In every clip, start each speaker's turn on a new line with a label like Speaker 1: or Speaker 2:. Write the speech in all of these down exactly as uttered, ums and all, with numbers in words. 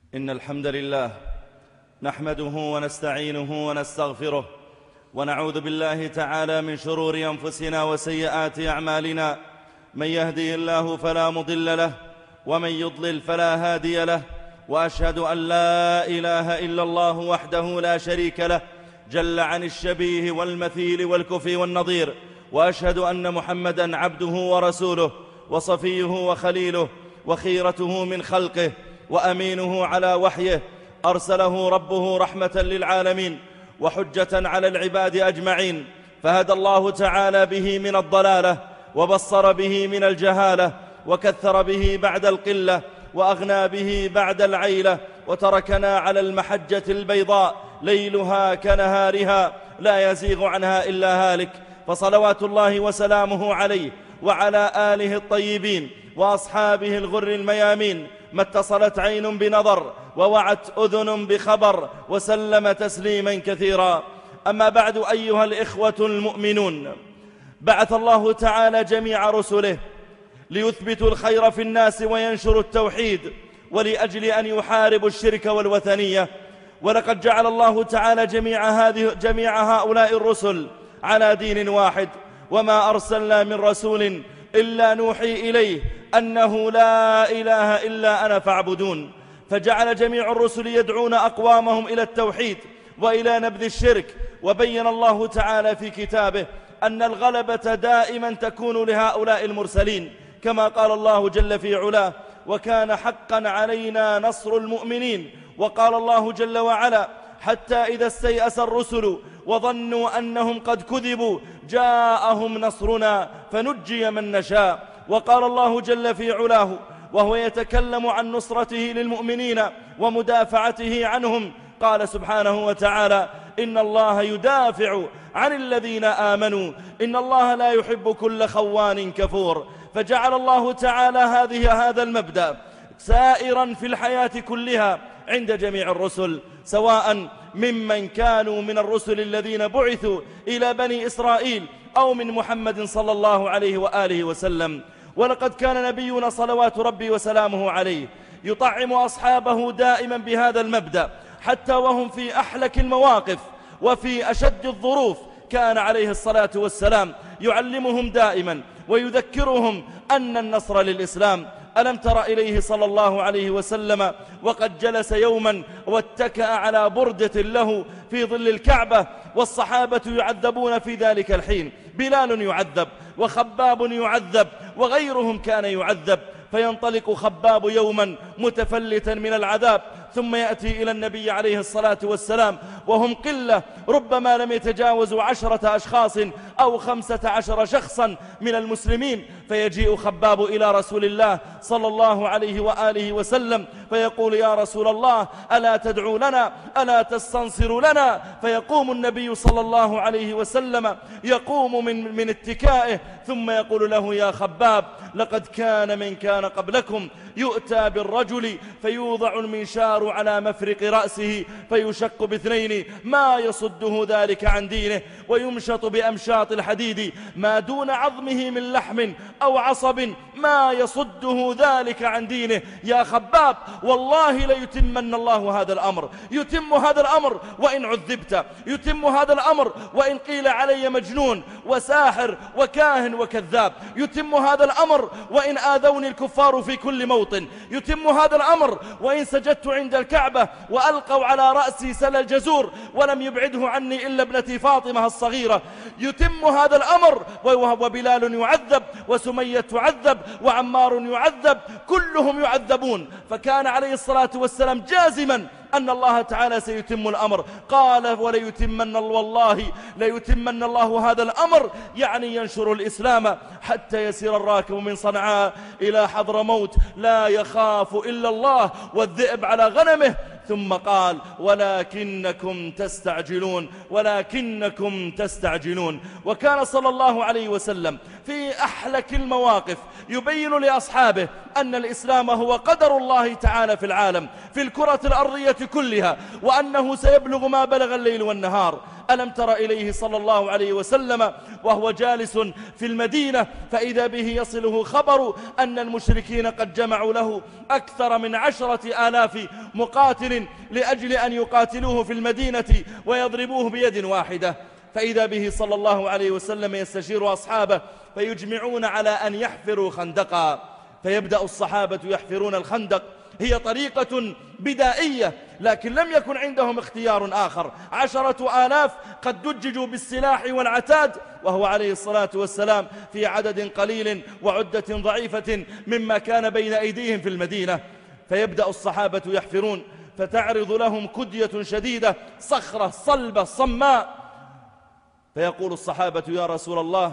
Speaker 1: إن الحمد لله نحمده ونستعينه ونستغفره ونعوذ بالله تعالى من شرور أنفسنا وسيئات أعمالنا. من يهدي الله فلا مضل له ومن يضلل فلا هادي له، وأشهد أن لا إله إلا الله وحده لا شريك له جل عن الشبيه والمثيل والكفي والنظير، وأشهد أن محمدًا عبده ورسوله وصفيه وخليله وخيرته من خلقه وأمينه على وحيه، أرسله ربه رحمة للعالمين وحجة على العباد أجمعين، فهدى الله تعالى به من الضلالة وبصر به من الجهالة وكثر به بعد القلة وأغنى به بعد العيلة، وتركنا على المحجة البيضاء ليلها كنهارها لا يزيغ عنها إلا هالك، فصلوات الله وسلامه عليه وعلى آله الطيبين وأصحابه الغر الميامين، ما اتصلت عين بنظر ووعت أذن بخبر، وسلم تسليما كثيرا. أما بعد، أيها الإخوة المؤمنون، بعث الله تعالى جميع رسله ليثبتوا الخير في الناس وينشروا التوحيد، ولأجل أن يحاربوا الشرك والوثنية. ولقد جعل الله تعالى جميع, هذه جميع هؤلاء الرسل على دين واحد، وما أرسلنا من رسول إلا نوحي إليه أنه لا إله إلا أنا فاعبدون. فجعل جميع الرسل يدعون أقوامهم إلى التوحيد وإلى نبذ الشرك. وبين الله تعالى في كتابه أن الغلبة دائما تكون لهؤلاء المرسلين، كما قال الله جل في علاه: وكان حقا علينا نصر المؤمنين. وقال الله جل وعلا: حتى إذا استيأس الرسل وظنوا أنهم قد كذبوا جاءهم نصرنا فنجي من نشاء. وقال الله جل في علاه وهو يتكلم عن نصرته للمؤمنين ومدافعته عنهم، قال سبحانه وتعالى: إن الله يدافع عن الذين آمنوا إن الله لا يحب كل خوان كفور. فجعل الله تعالى هذه هذا المبدأ سائرا في الحياة كلها عند جميع الرسل، سواء ممن كانوا من الرسل الذين بعثوا إلى بني إسرائيل أو من محمد صلى الله عليه وآله وسلم. ولقد كان نبينا صلوات ربي وسلامه عليه يطعم أصحابه دائما بهذا المبدأ، حتى وهم في أحلك المواقف وفي أشد الظروف كان عليه الصلاة والسلام يعلمهم دائما ويذكرهم أن النصر للإسلام. ألم تر إليه صلى الله عليه وسلم وقد جلس يوما واتكأ على بردة له في ظل الكعبة، والصحابة يعذبون في ذلك الحين، بلال يعذب وخباب يعذب وغيرهم كان يعذب، فينطلق خباب يوما متفلتا من العذاب، ثم يأتي إلى النبي عليه الصلاة والسلام وهم قلة، ربما لم يتجاوزوا عشرة أشخاص أو خمسة عشر شخصا من المسلمين، فيجيء خباب إلى رسول الله صلى الله عليه وآله وسلم فيقول: يا رسول الله، ألا تدعو لنا؟ ألا تستنصر لنا؟ فيقوم النبي صلى الله عليه وسلم يقوم من, من اتكائه ثم يقول له: يا خباب، لقد كان من كان قبلكم يؤتى بالرجل فيوضع المنشار على مفرق رأسه فيشق باثنين ما يصده ذلك عن دينه، ويمشط بأمشاط الحديد ما دون عظمه من لحم أو عصب ما يصده ذلك عن دينه. يا خباب، والله ليتمن الله هذا الأمر، يتم هذا الأمر وإن عذبت، يتم هذا الأمر وإن قيل علي مجنون وساحر وكاهن وكذاب، يتم هذا الأمر وإن آذوني الكفار في كل موطن، يتم هذا الأمر وإن سجدت عند الكعبة وألقوا على رأسي سل الجزور ولم يبعده عني إلا ابنتي فاطمة الصغيرة، يتم هذا الأمر وبلال يعذب وسمية تعذب وعمار يعذب، كلهم يعذبون. فكان عليه الصلاة والسلام جازما أن الله تعالى سيتم الأمر، قال: وليتمن والله ليتمن الله هذا الأمر، يعني ينشر الإسلام حتى يسير الراكب من صنعاء إلى حضرموت لا يخاف إلا الله والذئب على غنمه. ثم قال: ولكنكم تستعجلون ولكنكم تستعجلون. وكان صلى الله عليه وسلم في أحلك المواقف يبين لأصحابه أن الإسلام هو قدر الله تعالى في العالم، في الكرة الأرضية كلها، وأنه سيبلغ ما بلغ الليل والنهار. ألم تر إليه صلى الله عليه وسلم وهو جالس في المدينة فإذا به يصله خبر أن المشركين قد جمعوا له أكثر من عشرة آلاف مقاتل لأجل أن يقاتلوه في المدينة ويضربوه بيد واحدة. فإذا به صلى الله عليه وسلم يستشير أصحابه فيجمعون على أن يحفروا خندقا، فيبدأ الصحابة يحفرون الخندق. هي طريقة بدائية لكن لم يكن عندهم اختيار آخر، عشرة آلاف قد دججوا بالسلاح والعتاد وهو عليه الصلاة والسلام في عدد قليل وعدة ضعيفة مما كان بين أيديهم في المدينة. فيبدأ الصحابة يحفرون فتعرض لهم كدية شديدة، صخرة صلبة صماء، فيقول الصحابة يا رسول الله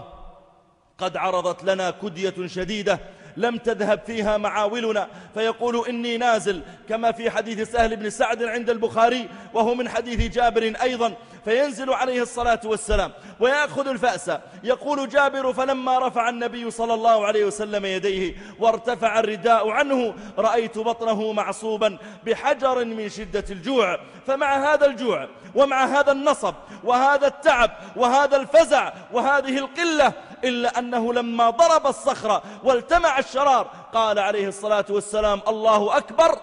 Speaker 1: قد عرضت لنا كدية شديدة لم تذهب فيها معاولنا، فيقول إني نازل، كما في حديث سهل بن سعد عند البخاري وهو من حديث جابر أيضا. فينزل عليه الصلاة والسلام ويأخذ الفأس. يقول جابر فلما رفع النبي صلى الله عليه وسلم يديه وارتفع الرداء عنه رأيت بطنه معصوبا بحجر من شدة الجوع. فمع هذا الجوع ومع هذا النصب وهذا التعب وهذا الفزع وهذه القلة إلا أنه لما ضرب الصخرة والتمع الشرار قال عليه الصلاة والسلام الله أكبر.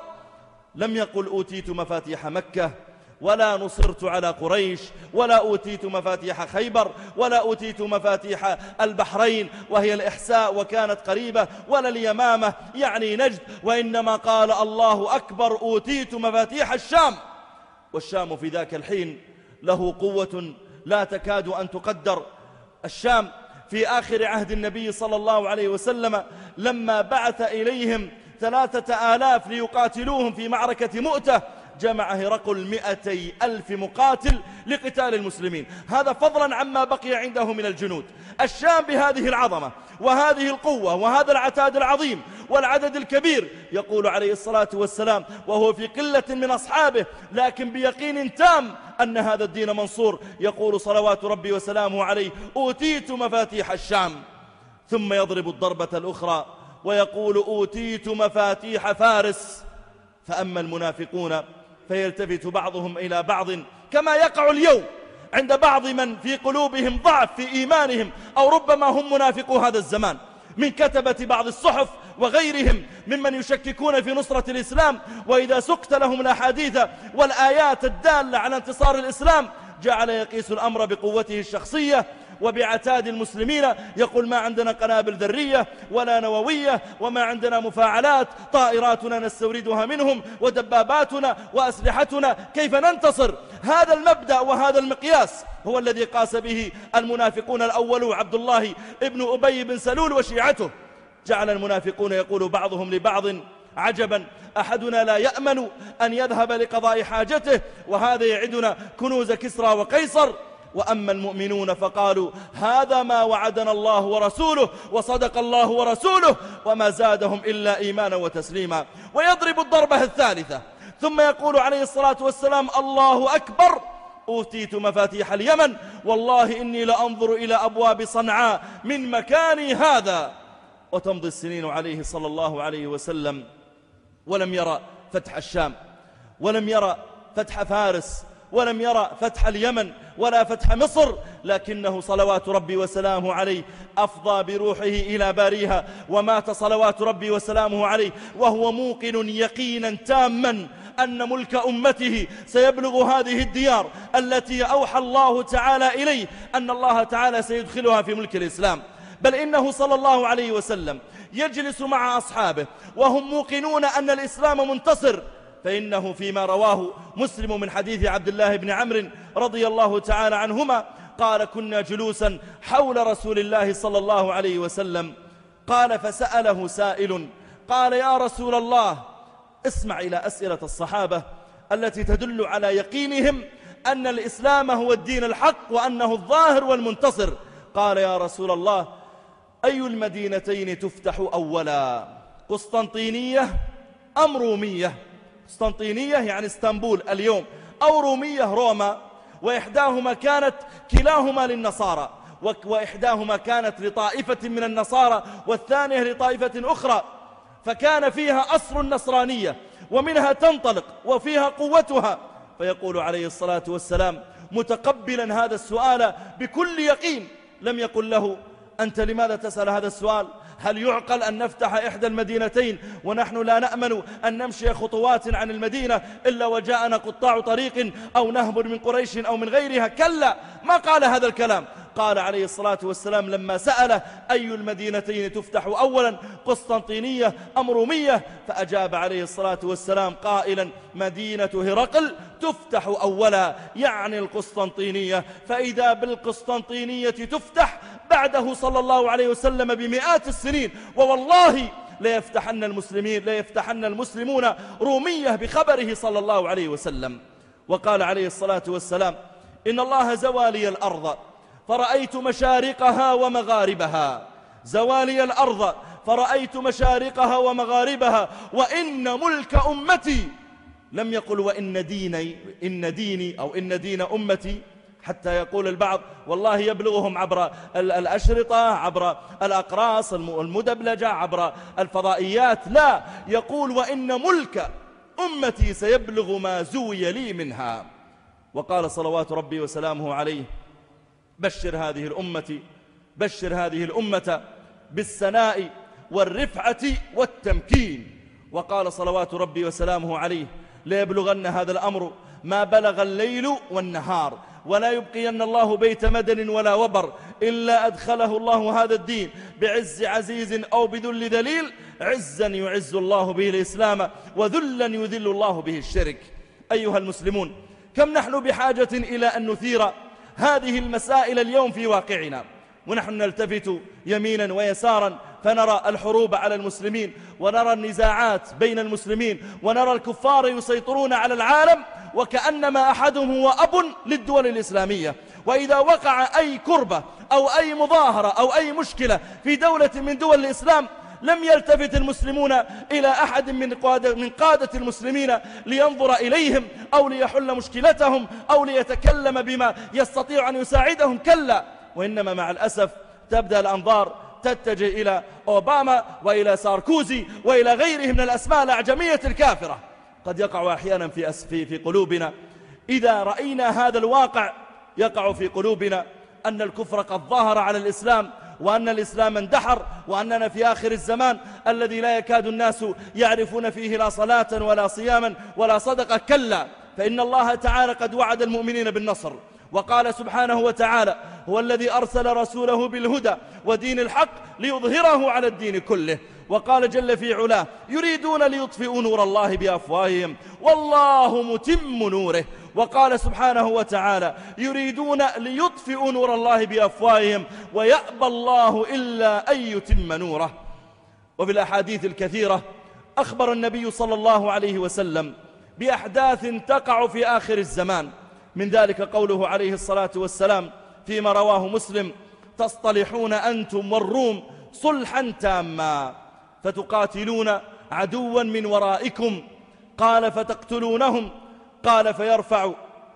Speaker 1: لم يقل أوتيت مفاتيح مكة ولا نصرت على قريش ولا أوتيت مفاتيح خيبر ولا أوتيت مفاتيح البحرين وهي الإحساء وكانت قريبة ولا اليمامة يعني نجد، وإنما قال الله أكبر أوتيت مفاتيح الشام. والشام في ذاك الحين له قوة لا تكاد أن تقدر. الشام في آخر عهد النبي صلى الله عليه وسلم لما بعث إليهم ثلاثة آلاف ليقاتلوهم في معركة مؤتة جمع هرقل مئتي ألف مقاتل لقتال المسلمين، هذا فضلا عما بقي عنده من الجنود. الشام بهذه العظمة وهذه القوة وهذا العتاد العظيم والعدد الكبير يقول عليه الصلاة والسلام وهو في قلة من أصحابه لكن بيقين تام أن هذا الدين منصور، يقول صلوات ربي وسلامه عليه أوتيت مفاتيح الشام. ثم يضرب الضربة الأخرى ويقول أوتيت مفاتيح فارس. فأما المنافقون فيلتفت بعضهم إلى بعض كما يقع اليوم عند بعض من في قلوبهم ضعف في إيمانهم أو ربما هم منافقو هذا الزمان من كتبة بعض الصحف وغيرهم ممن يشككون في نصرة الإسلام، وإذا سقت لهم الأحاديث والآيات الدالة على انتصار الإسلام جعل يقيس الأمر بقوته الشخصية وبعتاد المسلمين، يقول ما عندنا قنابل ذرية ولا نووية وما عندنا مفاعلات، طائراتنا نستوردها منهم ودباباتنا وأسلحتنا، كيف ننتصر؟ هذا المبدأ وهذا المقياس هو الذي قاس به المنافقون الأول عبد الله ابن أبي بن سلول وشيعته. جعل المنافقون يقول بعضهم لبعض عجبا أحدنا لا يأمن أن يذهب لقضاء حاجته وهذا يعدنا كنوز كسرى وقيصر. وأما المؤمنون فقالوا هذا ما وعدنا الله ورسوله وصدق الله ورسوله وما زادهم إلا إيمانا وتسليما. ويضرب الضربة الثالثة ثم يقول عليه الصلاة والسلام الله أكبر أوتيت مفاتيح اليمن والله إني لأنظر إلى أبواب صنعاء من مكاني هذا. وتمضي السنين عليه صلى الله عليه وسلم ولم يرى فتح الشام ولم يرى فتح فارس ولم يرى فتح اليمن ولا فتح مصر، لكنه صلوات ربي وسلامه عليه أفضى بروحه إلى باريها ومات صلوات ربي وسلامه عليه وهو موقن يقينا تاما أن ملك أمته سيبلغ هذه الديار التي أوحى الله تعالى إليه أن الله تعالى سيدخلها في ملك الإسلام. بل إنه صلى الله عليه وسلم يجلس مع أصحابه وهم موقنون أن الإسلام منتصر، فإنه فيما رواه مسلم من حديث عبد الله بن عمرو رضي الله تعالى عنهما قال كنا جلوسا حول رسول الله صلى الله عليه وسلم قال فسأله سائل قال يا رسول الله، اسمع إلى أسئلة الصحابة التي تدل على يقينهم أن الإسلام هو الدين الحق وأنه الظاهر والمنتصر. قال يا رسول الله أي المدينتين تفتح أولا قسطنطينية أم رومية؟ قسطنطينية يعني اسطنبول اليوم، أو رومية روما، وإحداهما كانت كلاهما للنصارى وإحداهما كانت لطائفة من النصارى والثانية لطائفة أخرى، فكان فيها أصل النصرانية ومنها تنطلق وفيها قوتها. فيقول عليه الصلاة والسلام متقبلا هذا السؤال بكل يقين، لم يقل له أنت لماذا تسأل هذا السؤال؟ هل يعقل أن نفتح إحدى المدينتين ونحن لا نأمن أن نمشي خطوات عن المدينة إلا وجاءنا قطاع طريق أو نهب من قريش أو من غيرها؟ كلا، ما قال هذا الكلام. قال عليه الصلاة والسلام لما سأله أي المدينتين تفتح أولا، قسطنطينية أم رومية؟ فأجاب عليه الصلاة والسلام قائلا مدينة هرقل تفتح أولا، يعني القسطنطينية. فإذا بالقسطنطينية تفتح بعده صلى الله عليه وسلم بمئات السنين، ووالله ليفتحن المسلمين ليفتحن المسلمون رومية بخبره صلى الله عليه وسلم. وقال عليه الصلاة والسلام إن الله زوى لي الأرض فرأيت مشارقها ومغاربها، زوالي الأرض فرأيت مشارقها ومغاربها، وإن ملك أمتي، لم يقل وإن ديني إن ديني أو إن دين أمتي، حتى يقول البعض والله يبلغهم عبر الأشرطة، عبر الأقراص المدبلجة، عبر الفضائيات. لا، يقول وإن ملك أمتي سيبلغ ما زوي لي منها. وقال صلوات ربي وسلامه عليه بشر هذه الأمة بشر هذه الأمة بالسناء والرفعة والتمكين. وقال صلوات ربي وسلامه عليه ليبلغن هذا الأمر ما بلغ الليل والنهار، ولا يبقين الله بيت مدن ولا وبر إلا أدخله الله هذا الدين بعز عزيز أو بذل ذليل، عزا يعز الله به الإسلام وذلا يذل الله به الشرك. أيها المسلمون، كم نحن بحاجة إلى أن نثير هذه المسائل اليوم في واقعنا، ونحن نلتفت يمينا ويسارا فنرى الحروب على المسلمين، ونرى النزاعات بين المسلمين، ونرى الكفار يسيطرون على العالم وكأنما أحدهم هو أب للدول الإسلامية. وإذا وقع أي كربة أو أي مظاهرة أو أي مشكلة في دولة من دول الإسلام لم يلتفت المسلمون إلى أحد من قادة, من قادة المسلمين لينظر إليهم أو ليحل مشكلتهم أو ليتكلم بما يستطيع أن يساعدهم. كلا، وإنما مع الأسف تبدأ الأنظار تتجه إلى أوباما وإلى ساركوزي وإلى غيرهم من الأسماء الأعجمية الكافرة. قد يقع أحيانا في, في, في قلوبنا إذا رأينا هذا الواقع، يقع في قلوبنا أن الكفر قد ظهر على الإسلام، وأن الإسلام اندحر، وأننا في آخر الزمان الذي لا يكاد الناس يعرفون فيه لا صلاة ولا صياما ولا صدقة. كلا، فإن الله تعالى قد وعد المؤمنين بالنصر، وقال سبحانه وتعالى هو الذي أرسل رسوله بالهدى ودين الحق ليظهره على الدين كله. وقال جل في علاه يريدون ليطفئوا نور الله بأفواههم والله متم نوره. وقال سبحانه وتعالى يريدون ليطفئوا نور الله بأفواههم ويأبى الله إلا أن يتم نوره. وفي الأحاديث الكثيرة أخبر النبي صلى الله عليه وسلم بأحداث تقع في آخر الزمان، من ذلك قوله عليه الصلاة والسلام فيما رواه مسلم تصطلحون أنتم والروم صلحا تاما فتقاتلون عدوا من ورائكم، قال فتقتلونهم، قال فيرفع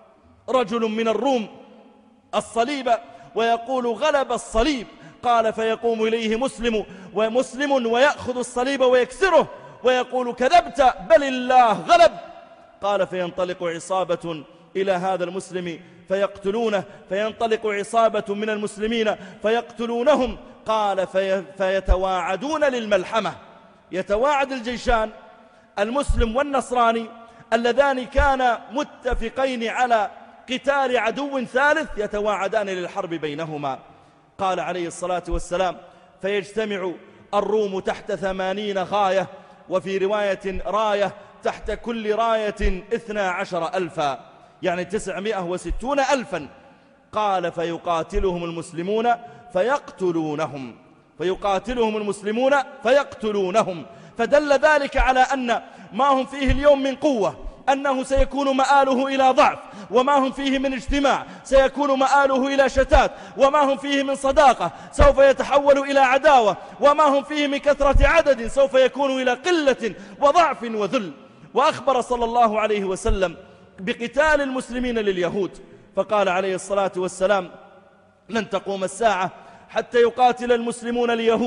Speaker 1: رجل من الروم الصليب ويقول غلب الصليب، قال فيقوم إليه مسلم ومسلم ويأخذ الصليب ويكسره ويقول كذبت بل الله غلب، قال فينطلق عصابة إلى هذا المسلم فيقتلونه، فينطلق عصابة من المسلمين فيقتلونهم، قال في فيتواعدون للملحمة. يتواعد الجيشان المسلم والنصراني اللذان كانا متفقين على قتال عدو ثالث، يتواعدان للحرب بينهما. قال عليه الصلاة والسلام فيجتمع الروم تحت ثمانين غاية، وفي رواية راية تحت كل راية اثنا عشر ألفا، يعني تسعمائة وستون ألفا. قال فيقاتلهم المسلمون فيقتلونهم فيقاتلهم المسلمون فيقتلونهم فدل ذلك على أن ما هم فيه اليوم من قوة أنه سيكون مآله إلى ضعف، وما هم فيه من اجتماع سيكون مآله إلى شتات، وما هم فيه من صداقة سوف يتحول إلى عداوة، وما هم فيه من كثرة عدد سوف يكون إلى قلة وضعف وذل. وأخبر صلى الله عليه وسلم بقتال المسلمين لليهود، فقال عليه الصلاة والسلام لن تقوم الساعة حتى يقاتل المسلمون اليهود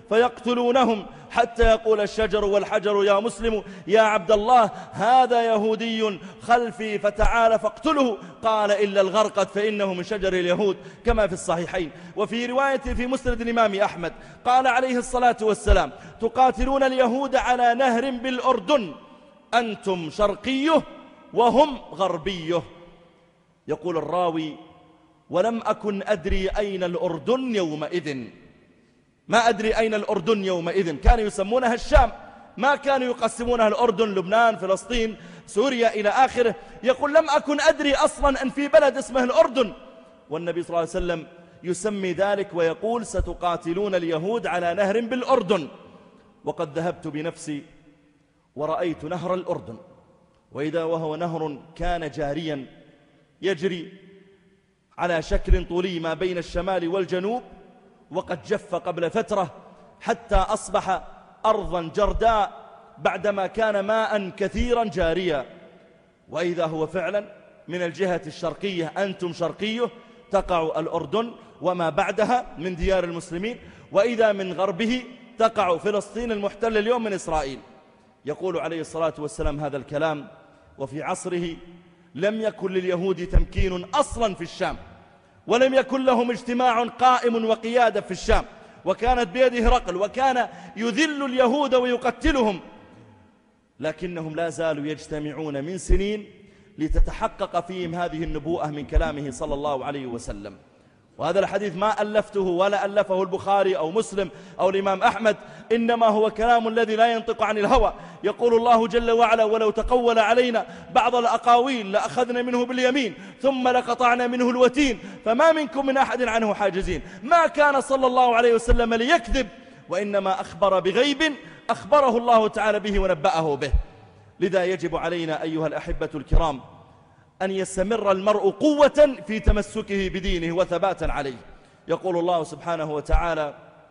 Speaker 1: فيقتلونهم حتى يقول الشجر والحجر يا مسلم يا عبد الله هذا يهودي خلفي فتعال فاقتله، قال إلا الغرقد فإنه من شجر اليهود، كما في الصحيحين. وفي رواية في مسند الإمام أحمد قال عليه الصلاة والسلام تقاتلون اليهود على نهر بالأردن أنتم شرقيه وهم غربيه. يقول الراوي ولم أكن أدري أين الأردن يومئذ، ما أدري أين الأردن يومئذ، كانوا يسمونها الشام، ما كانوا يقسمونها الأردن لبنان فلسطين سوريا إلى آخره. يقول لم أكن أدري أصلا أن في بلد اسمه الأردن، والنبي صلى الله عليه وسلم يسمي ذلك ويقول ستقاتلون اليهود على نهر بالأردن. وقد ذهبت بنفسي ورأيت نهر الأردن، وإذا وهو نهر كان جاريا يجري على شكل طولي ما بين الشمال والجنوب، وقد جف قبل فترة حتى أصبح أرضا جرداء بعدما كان ماء كثيرا جاريا. وإذا هو فعلا من الجهة الشرقية أنتم شرقيه تقع الأردن وما بعدها من ديار المسلمين، وإذا من غربه تقع فلسطين المحتلة اليوم من إسرائيل. يقول عليه الصلاة والسلام هذا الكلام وفي عصره لم يكن لليهود تمكين أصلا في الشام، ولم يكن لهم اجتماع قائم وقيادة في الشام، وكانت بيده هرقل وكان يذل اليهود ويقتلهم، لكنهم لا زالوا يجتمعون من سنين لتتحقق فيهم هذه النبوءة من كلامه صلى الله عليه وسلم. وهذا الحديث ما ألفته ولا ألفه البخاري أو مسلم أو الإمام أحمد، إنما هو كلام الذي لا ينطق عن الهوى. يقول الله جل وعلا ولو تقول علينا بعض الأقاويل لأخذنا منه باليمين ثم لقطعنا منه الوتين فما منكم من أحد عنه حاجزين. ما كان صلى الله عليه وسلم ليكذب، وإنما أخبر بغيب أخبره الله تعالى به ونبأه به. لذا يجب علينا أيها الأحبة الكرام أن يستمر المرء قوة في تمسكه بدينه وثباتا عليه. يقول الله سبحانه وتعالى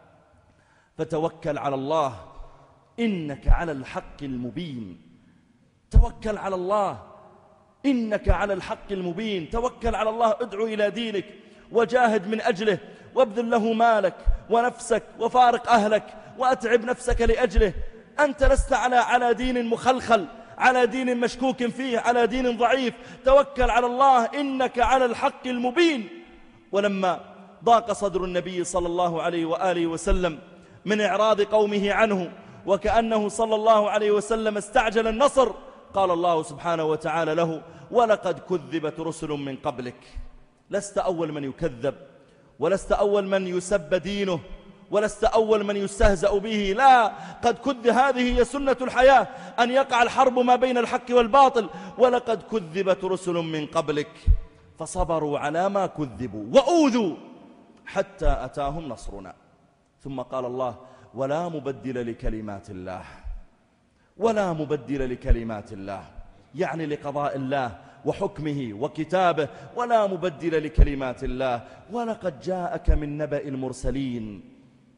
Speaker 1: فتوكل على الله إنك على الحق المبين. توكل على الله إنك على الحق المبين. توكل على الله، ادعو إلى دينك وجاهد من أجله، وابذل له مالك ونفسك وفارق أهلك وأتعب نفسك لأجله. أنت لست على على دين مخلخل، على دين مشكوك فيه، على دين ضعيف. توكل على الله إنك على الحق المبين. ولما ضاق صدر النبي صلى الله عليه وآله وسلم من إعراض قومه عنه وكأنه صلى الله عليه وسلم استعجل النصر، قال الله سبحانه وتعالى له ولقد كذبت رسل من قبلك. لست أول من يكذب، ولست أول من يسب دينه، ولست أول من يستهزأ به. لا، قد كذب، هذه هي سنة الحياة، أن يقع الحرب ما بين الحق والباطل. ولقد كذبت رسل من قبلك فصبروا على ما كذبوا وأوذوا حتى أتاهم نصرنا. ثم قال الله ولا مبدل لكلمات الله، ولا مبدل لكلمات الله، يعني لقضاء الله وحكمه وكتابه، ولا مبدل لكلمات الله. ولقد جاءك من نبأ المرسلين.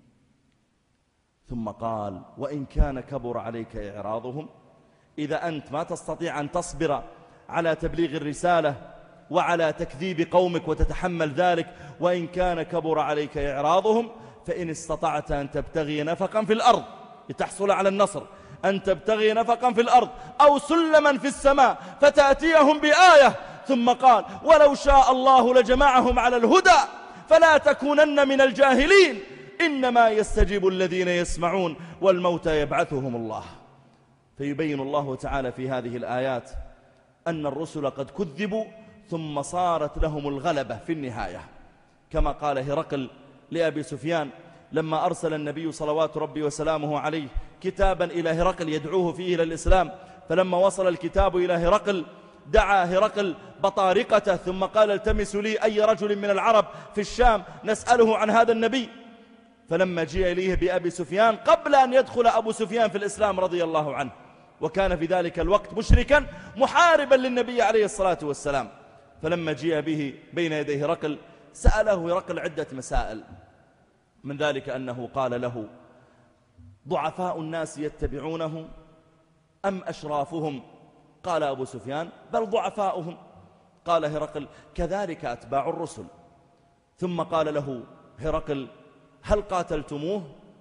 Speaker 1: ثم قال وإن كان كبر عليك إعراضهم، إذا أنت ما تستطيع أن تصبر على تبليغ الرسالة وعلى تكذيب قومك وتتحمل ذلك، وإن كان كبر عليك إعراضهم فإن استطعت أن تبتغي نفقا في الأرض لتحصل على النصر، أن تبتغي نفقا في الأرض أو سلما في السماء فتأتيهم بآية. ثم قال ولو شاء الله لجمعهم على الهدى فلا تكونن من الجاهلين، إنما يستجيب الذين يسمعون والموتى يبعثهم الله. فيبين الله تعالى في هذه الآيات أن الرسل قد كذبوا ثم صارت لهم الغلبة في النهاية، كما قال هرقل لأبي سفيان لما أرسل النبي صلوات ربي وسلامه عليه كتابا إلى هرقل يدعوه فيه إلى الإسلام. فلما وصل الكتاب إلى هرقل دعا هرقل بطارقته ثم قال التمسوا لي أي رجل من العرب في الشام نسأله عن هذا النبي. فلما جاء إليه بأبي سفيان قبل أن يدخل أبو سفيان في الإسلام رضي الله عنه، وكان في ذلك الوقت مشركا محاربا للنبي عليه الصلاة والسلام، فلما جاء به بين يدي هرقل سأله هرقل عدة مسائل، من ذلك أنه قال له ضعفاء الناس يتبعونه أم أشرافهم؟ قال أبو سفيان بل ضعفاؤهم. قال هرقل كذلك أتباع الرسل. ثم قال له هرقل هل قاتلتموه؟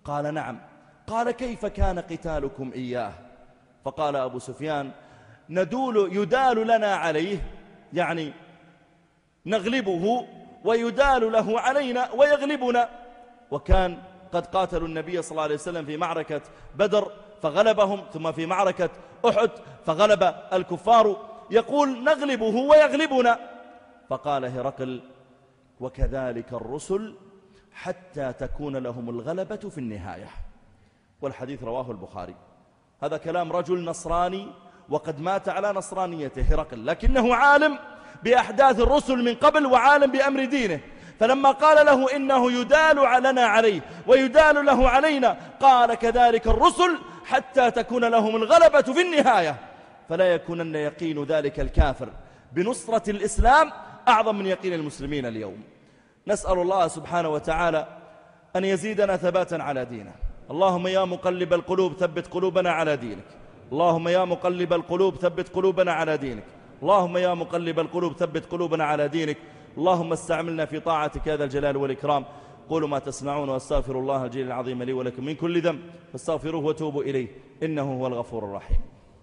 Speaker 1: قال نعم. قال كيف كان قتالكم إياه؟ فقال أبو سفيان ندول يدال لنا عليه، يعني نغلبه ويدال له علينا ويغلبنا. وكان قد قاتلوا النبي صلى الله عليه وسلم في معركة بدر فغلبهم، ثم في معركة أحد فغلب الكفار، يقول نغلبه ويغلبنا. فقال هرقل وكذلك الرسل حتى تكون لهم الغلبة في النهاية. والحديث رواه البخاري. هذا كلام رجل نصراني وقد مات على نصرانيته هرقل، لكنه عالم بأحداث الرسل من قبل وعالم بأمر دينه. فلما قال له إنه يدال لنا عليه ويدال له علينا، قال كذلك الرسل حتى تكون لهم الغلبة في النهاية. فلا يكونن يقين ذلك الكافر بنصرة الإسلام أعظم من يقين المسلمين اليوم. نسأل الله سبحانه وتعالى أن يزيدنا ثباتا على دينه. اللهم يا مقلب القلوب ثبت قلوبنا على دينك. اللهم يا مقلب القلوب ثبت قلوبنا على دينك. اللهم يا مقلب القلوب ثبت قلوبنا على دينك. اللهم استعملنا في طاعتك هذا الجلال والإكرام. قولوا ما تسمعون واستغفر الله الجليل العظيم لي ولكم من كل ذنب فاستغفروه وتوبوا إليه إنه هو الغفور الرحيم.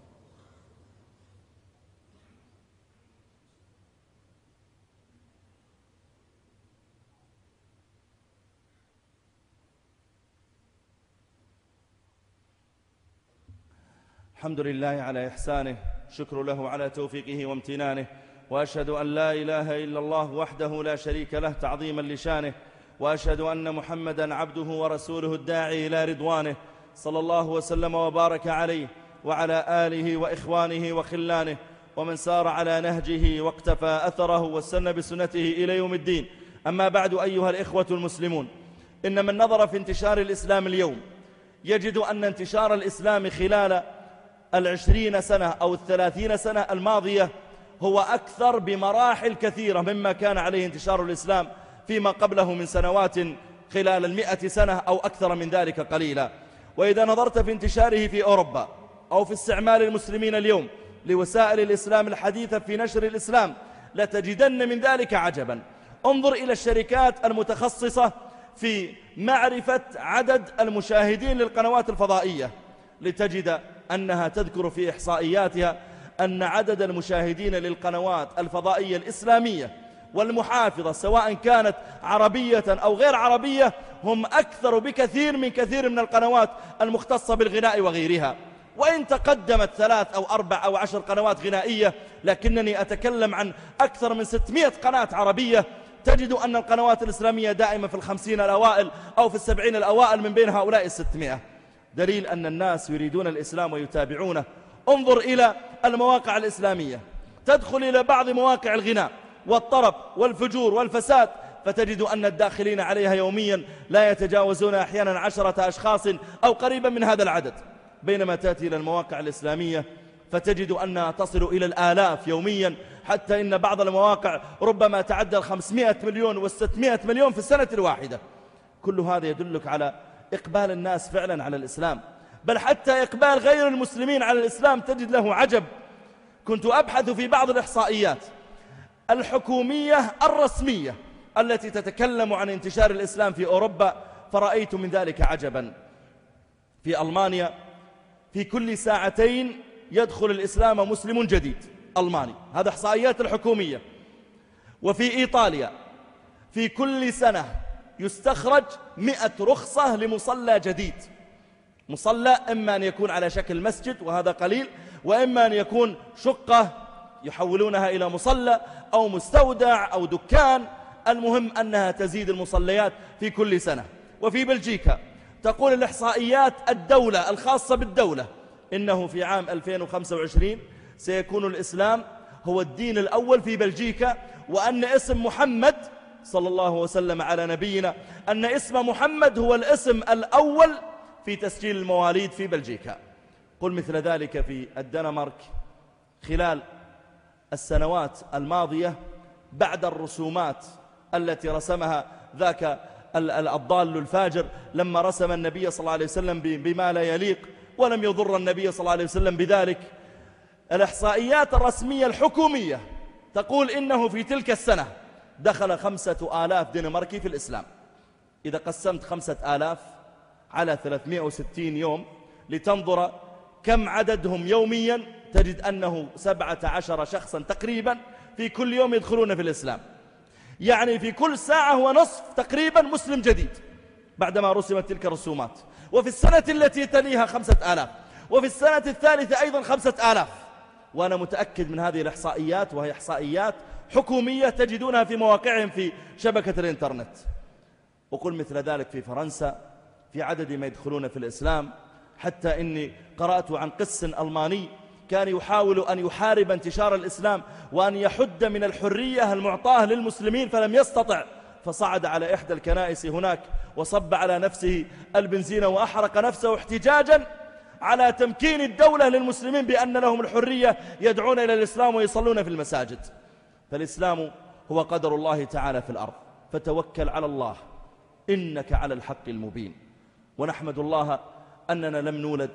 Speaker 1: الحمد لله على إحسانه، شكر له على توفيقه وامتنانه، وأشهد أن لا إله إلا الله وحده لا شريك له تعظيما لشانه، وأشهد أن محمدا عبده ورسوله الداعي إلى رضوانه، صلى الله وسلم وبارك عليه وعلى آله وإخوانه وخلانه ومن سار على نهجه واقتفى أثره واستنى بسنته إلى يوم الدين. أما بعد أيها الإخوة المسلمون، إن من نظر في انتشار الإسلام اليوم يجد أن انتشار الإسلام خلال العشرين سنة أو الثلاثين سنة الماضية هو أكثر بمراحل كثيرة مما كان عليه انتشار الإسلام فيما قبله من سنوات خلال المئة سنة أو أكثر من ذلك قليلا. وإذا نظرت في انتشاره في أوروبا أو في استعمال المسلمين اليوم لوسائل الإسلام الحديثة في نشر الإسلام لتجدن من ذلك عجبا. انظر إلى الشركات المتخصصة في معرفة عدد المشاهدين للقنوات الفضائية لتجد أنها تذكر في إحصائياتها أن عدد المشاهدين للقنوات الفضائية الإسلامية والمحافظة سواء كانت عربية أو غير عربية هم أكثر بكثير من كثير من القنوات المختصة بالغناء وغيرها. وإن تقدمت ثلاث أو أربع أو عشر قنوات غنائية، لكنني أتكلم عن أكثر من ستمائة قناة عربية، تجد أن القنوات الإسلامية دائما في الخمسين الأوائل أو في السبعين الأوائل من بين هؤلاء الستمائة، دليل أن الناس يريدون الإسلام ويتابعونه. انظر إلى المواقع الإسلامية، تدخل إلى بعض مواقع الغناء والطرب والفجور والفساد، فتجد أن الداخلين عليها يوميا لا يتجاوزون أحيانا عشرة أشخاص أو قريبا من هذا العدد، بينما تأتي إلى المواقع الإسلامية فتجد أنها تصل إلى الآلاف يوميا، حتى إن بعض المواقع ربما تعدى خمسمائة مليون وستمائة مليون في السنة الواحدة. كل هذا يدلك على إقبال الناس فعلا على الإسلام، بل حتى إقبال غير المسلمين على الإسلام تجد له عجب. كنت أبحث في بعض الإحصائيات الحكومية الرسمية التي تتكلم عن انتشار الإسلام في أوروبا، فرأيت من ذلك عجبا. في ألمانيا في كل ساعتين يدخل الإسلام مسلم جديد ألماني، هذا إحصائيات الحكومية. وفي إيطاليا في كل سنة يستخرج مئة رخصة لمصلى جديد، مصلى إما أن يكون على شكل مسجد وهذا قليل، وإما أن يكون شقة يحولونها إلى مصلى أو مستودع أو دكان، المهم أنها تزيد المصليات في كل سنة. وفي بلجيكا تقول الإحصائيات الدولة الخاصة بالدولة إنه في عام ألفين وخمسة وعشرين سيكون الإسلام هو الدين الأول في بلجيكا، وأن اسم محمد صلى الله وسلم على نبينا أن اسم محمد هو الاسم الأول في تسجيل المواليد في بلجيكا. قل مثل ذلك في الدنمارك خلال السنوات الماضية بعد الرسومات التي رسمها ذاك الضال الفاجر لما رسم النبي صلى الله عليه وسلم بما لا يليق ولم يضر النبي صلى الله عليه وسلم بذلك. الإحصائيات الرسمية الحكومية تقول إنه في تلك السنة دخل خمسة آلاف دنماركي في الإسلام. إذا قسمت خمسة آلاف على ثلاثمائة وستين يوم لتنظر كم عددهم يوميا، تجد أنه سبعة عشر شخصا تقريبا في كل يوم يدخلون في الإسلام. يعني في كل ساعة ونصف تقريبا مسلم جديد بعدما رسمت تلك الرسومات. وفي السنة التي تليها خمسة آلاف، وفي السنة الثالثة أيضا خمسة آلاف. وأنا متأكد من هذه الإحصائيات، وهي إحصائيات حكومية تجدونها في مواقعهم في شبكة الإنترنت. وقل مثل ذلك في فرنسا في عدد ما يدخلون في الإسلام، حتى إني قرأت عن قس ألماني كان يحاول أن يحارب انتشار الإسلام وأن يحد من الحرية المعطاة للمسلمين فلم يستطع، فصعد على إحدى الكنائس هناك وصب على نفسه البنزين وأحرق نفسه احتجاجا على تمكين الدولة للمسلمين بأن لهم الحرية يدعون إلى الإسلام ويصلون في المساجد. فالإسلام هو قدر الله تعالى في الأرض، فتوكل على الله إنك على الحق المبين. ونحمد الله أننا لم نولد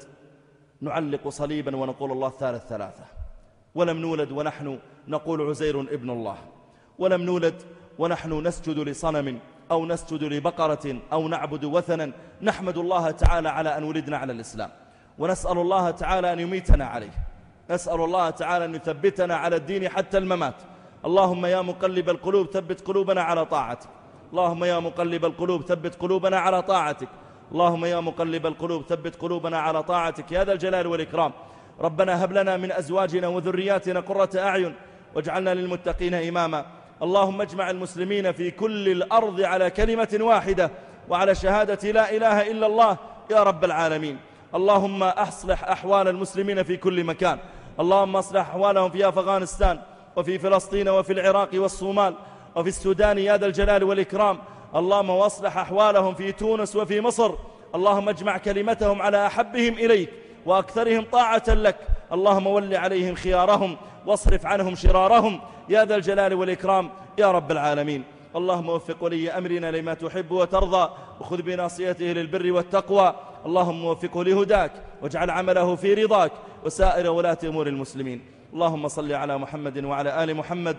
Speaker 1: نعلق صليبا ونقول الله ثالث ثلاثة، ولم نولد ونحن نقول عزير ابن الله، ولم نولد ونحن نسجد لصنم أو نسجد لبقرة أو نعبد وثنا. نحمد الله تعالى على أن ولدنا على الإسلام، ونسأل الله تعالى أن يميتنا عليه، نسأل الله تعالى أن يثبتنا على الدين حتى الممات. اللهم يا مقلب القلوب ثبت قلوبنا على طاعتك، اللهم يا مقلب القلوب ثبت قلوبنا على طاعتك، اللهم يا مقلب القلوب ثبت قلوبنا على طاعتك يا ذا الجلال والإكرام. ربنا هب لنا من أزواجنا وذرياتنا قرة أعين واجعلنا للمتقين إماما. اللهم اجمع المسلمين في كل الأرض على كلمة واحدة وعلى شهادة لا إله إلا الله يا رب العالمين. اللهم أصلح أحوال المسلمين في كل مكان، اللهم أصلح أحوالهم في أفغانستان وفي فلسطين وفي العراق والصومال وفي السودان يا ذا الجلال والإكرام. اللهم واصلح أحوالهم في تونس وفي مصر. اللهم اجمع كلمتهم على أحبهم إليك وأكثرهم طاعة لك. اللهم ول عليهم خيارهم واصرف عنهم شرارهم يا ذا الجلال والإكرام يا رب العالمين. اللهم وفق ولي أمرنا لما تحب وترضى، وخذ بناصيته للبر والتقوى. اللهم وفقه لهداك واجعل عمله في رضاك وسائر ولاة أمور المسلمين. اللهم صل على محمد وعلى آل محمد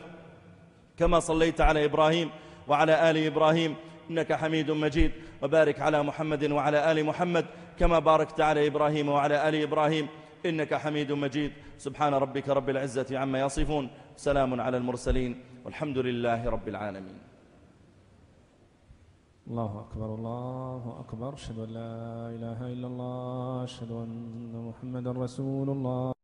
Speaker 1: كما صليت على إبراهيم وعلى آل إبراهيم إنك حميد مجيد، وبارك على محمد وعلى آل محمد كما باركت على إبراهيم وعلى آل إبراهيم إنك حميد مجيد. سبحان ربك رب العزة عما يصفون، سلام على المرسلين والحمد لله رب العالمين.
Speaker 2: الله أكبر الله أكبر، أشهد أن لا إله إلا الله، أشهد أن محمدا رسول الله.